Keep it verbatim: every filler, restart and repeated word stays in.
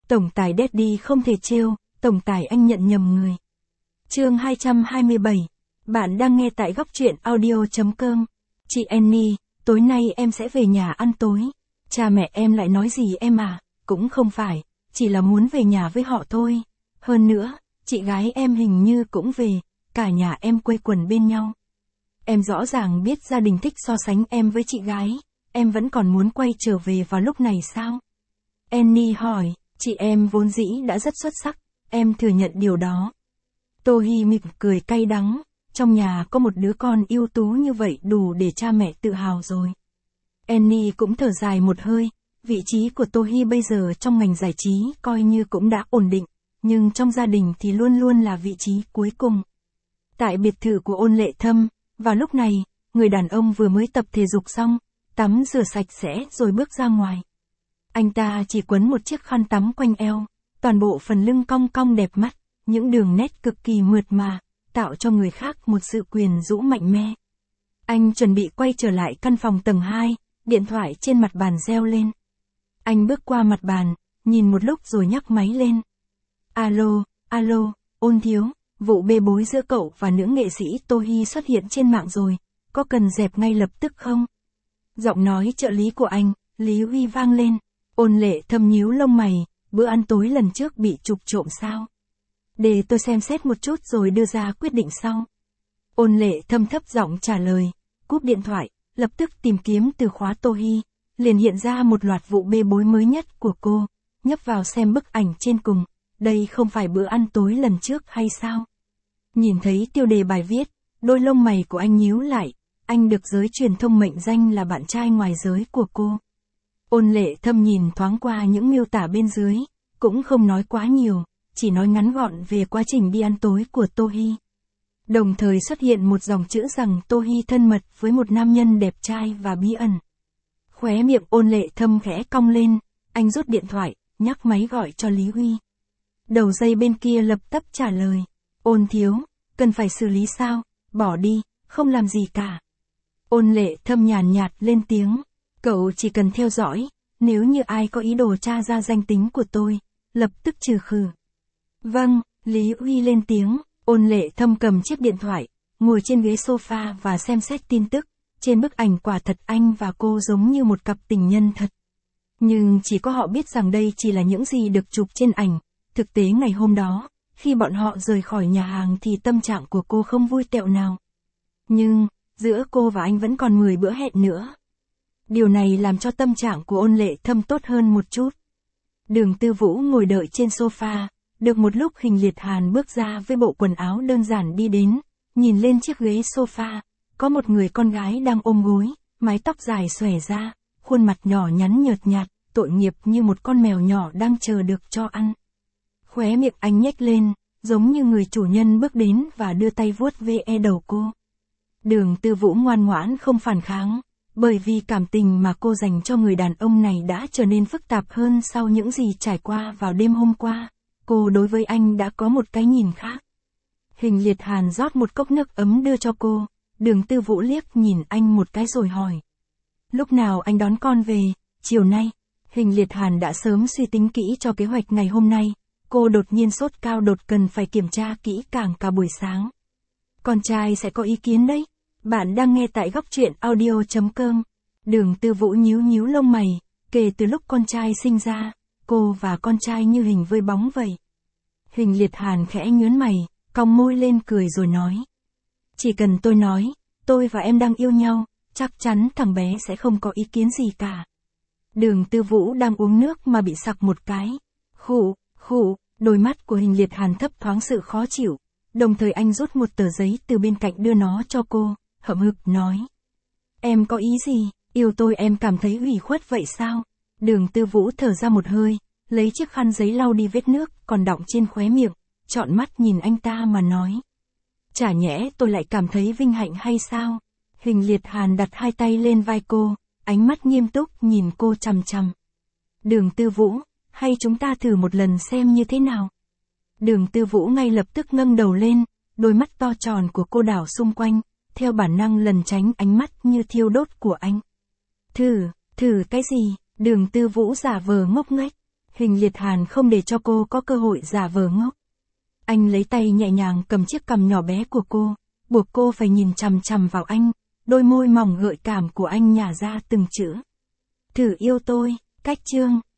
Tổng tài Daddy không thể trêu, tổng tài anh nhận nhầm người. Chương hai trăm hai mươi bảy. Bạn đang nghe tại góc truyện audio chấm com. Chị Annie, tối nay em sẽ về nhà ăn tối. Cha mẹ em lại nói gì em à? Cũng không phải, chỉ là muốn về nhà với họ thôi. Hơn nữa, chị gái em hình như cũng về, cả nhà em quây quần bên nhau. Em rõ ràng biết gia đình thích so sánh em với chị gái, em vẫn còn muốn quay trở về vào lúc này sao? Annie hỏi, chị em vốn dĩ đã rất xuất sắc, em thừa nhận điều đó. Tohi mỉm cười cay đắng, trong nhà có một đứa con ưu tú như vậy đủ để cha mẹ tự hào rồi. Annie cũng thở dài một hơi, vị trí của Tohi bây giờ trong ngành giải trí coi như cũng đã ổn định, nhưng trong gia đình thì luôn luôn là vị trí cuối cùng. Tại biệt thự của Ôn Lệ Thâm, vào lúc này, người đàn ông vừa mới tập thể dục xong, tắm rửa sạch sẽ rồi bước ra ngoài. Anh ta chỉ quấn một chiếc khăn tắm quanh eo, toàn bộ phần lưng cong cong đẹp mắt, những đường nét cực kỳ mượt mà, tạo cho người khác một sự quyến rũ mạnh mẽ. Anh chuẩn bị quay trở lại căn phòng tầng hai, điện thoại trên mặt bàn reo lên. Anh bước qua mặt bàn, nhìn một lúc rồi nhấc máy lên. Alo, alo, Ôn thiếu, vụ bê bối giữa cậu và nữ nghệ sĩ Tohi xuất hiện trên mạng rồi, có cần dẹp ngay lập tức không? Giọng nói trợ lý của anh, Lý Huy vang lên. Ôn Lệ Thâm nhíu lông mày, bữa ăn tối lần trước bị trục trộm sao? Để tôi xem xét một chút rồi đưa ra quyết định sau. Ôn Lệ Thâm thấp giọng trả lời, cúp điện thoại, lập tức tìm kiếm từ khóa Tohi, liền hiện ra một loạt vụ bê bối mới nhất của cô, nhấp vào xem bức ảnh trên cùng, đây không phải bữa ăn tối lần trước hay sao? Nhìn thấy tiêu đề bài viết, đôi lông mày của anh nhíu lại, anh được giới truyền thông mệnh danh là bạn trai ngoài giới của cô. Ôn Lệ Thâm nhìn thoáng qua những miêu tả bên dưới, cũng không nói quá nhiều, chỉ nói ngắn gọn về quá trình đi ăn tối của Tohi. Đồng thời xuất hiện một dòng chữ rằng Tohi thân mật với một nam nhân đẹp trai và bí ẩn. Khóe miệng Ôn Lệ Thâm khẽ cong lên, anh rút điện thoại, nhấc máy gọi cho Lý Huy. Đầu dây bên kia lập tức trả lời, Ôn thiếu, cần phải xử lý sao, bỏ đi, không làm gì cả. Ôn Lệ Thâm nhàn nhạt lên tiếng, cậu chỉ cần theo dõi, nếu như ai có ý đồ tra ra danh tính của tôi, lập tức trừ khử. Vâng, Lý Huy lên tiếng, Ôn Lệ Thâm cầm chiếc điện thoại, ngồi trên ghế sofa và xem xét tin tức, trên bức ảnh quả thật anh và cô giống như một cặp tình nhân thật. Nhưng chỉ có họ biết rằng đây chỉ là những gì được chụp trên ảnh, thực tế ngày hôm đó, khi bọn họ rời khỏi nhà hàng thì tâm trạng của cô không vui tẹo nào. Nhưng, giữa cô và anh vẫn còn mười bữa hẹn nữa. Điều này làm cho tâm trạng của Ôn Lệ Thâm tốt hơn một chút. Đường Tư Vũ ngồi đợi trên sofa, được một lúc Hình Liệt Hàn bước ra với bộ quần áo đơn giản đi đến, nhìn lên chiếc ghế sofa, có một người con gái đang ôm gối, mái tóc dài xòe ra, khuôn mặt nhỏ nhắn nhợt nhạt, tội nghiệp như một con mèo nhỏ đang chờ được cho ăn. Khóe miệng anh nhếch lên, giống như người chủ nhân bước đến và đưa tay vuốt ve đầu cô. Đường Tư Vũ ngoan ngoãn không phản kháng, bởi vì cảm tình mà cô dành cho người đàn ông này đã trở nên phức tạp hơn sau những gì trải qua vào đêm hôm qua, cô đối với anh đã có một cái nhìn khác. Hình Liệt Hàn rót một cốc nước ấm đưa cho cô, Đường Tư Vũ liếc nhìn anh một cái rồi hỏi. Lúc nào anh đón con về, chiều nay? Hình Liệt Hàn đã sớm suy tính kỹ cho kế hoạch ngày hôm nay, cô đột nhiên sốt cao đột cần phải kiểm tra kỹ càng cả buổi sáng. Con trai sẽ có ý kiến đấy. Bạn đang nghe tại góc truyện audio chấm com. Đường Tư Vũ nhíu nhíu lông mày, kể từ lúc con trai sinh ra, cô và con trai như hình với bóng vậy. Hình Liệt Hàn khẽ nhướng mày, cong môi lên cười rồi nói. Chỉ cần tôi nói, tôi và em đang yêu nhau, chắc chắn thằng bé sẽ không có ý kiến gì cả. Đường Tư Vũ đang uống nước mà bị sặc một cái. Khụ, khụ, đôi mắt của Hình Liệt Hàn thấp thoáng sự khó chịu, đồng thời anh rút một tờ giấy từ bên cạnh đưa nó cho cô. Hậm hực nói. Em có ý gì, yêu tôi em cảm thấy ủy khuất vậy sao? Đường Tư Vũ thở ra một hơi, lấy chiếc khăn giấy lau đi vết nước còn đọng trên khóe miệng, trọn mắt nhìn anh ta mà nói. Chả nhẽ tôi lại cảm thấy vinh hạnh hay sao? Hình Liệt Hàn đặt hai tay lên vai cô, ánh mắt nghiêm túc nhìn cô chằm chằm. Đường Tư Vũ, hay chúng ta thử một lần xem như thế nào? Đường Tư Vũ ngay lập tức ngẩng đầu lên, đôi mắt to tròn của cô đảo xung quanh, theo bản năng lần tránh ánh mắt như thiêu đốt của anh. Thử, thử cái gì? Đường Tư Vũ giả vờ ngốc nghếch. Hình Liệt Hàn không để cho cô có cơ hội giả vờ ngốc. Anh lấy tay nhẹ nhàng cầm chiếc cằm nhỏ bé của cô, buộc cô phải nhìn chằm chằm vào anh, đôi môi mỏng gợi cảm của anh nhả ra từng chữ. Thử yêu tôi, cách chương.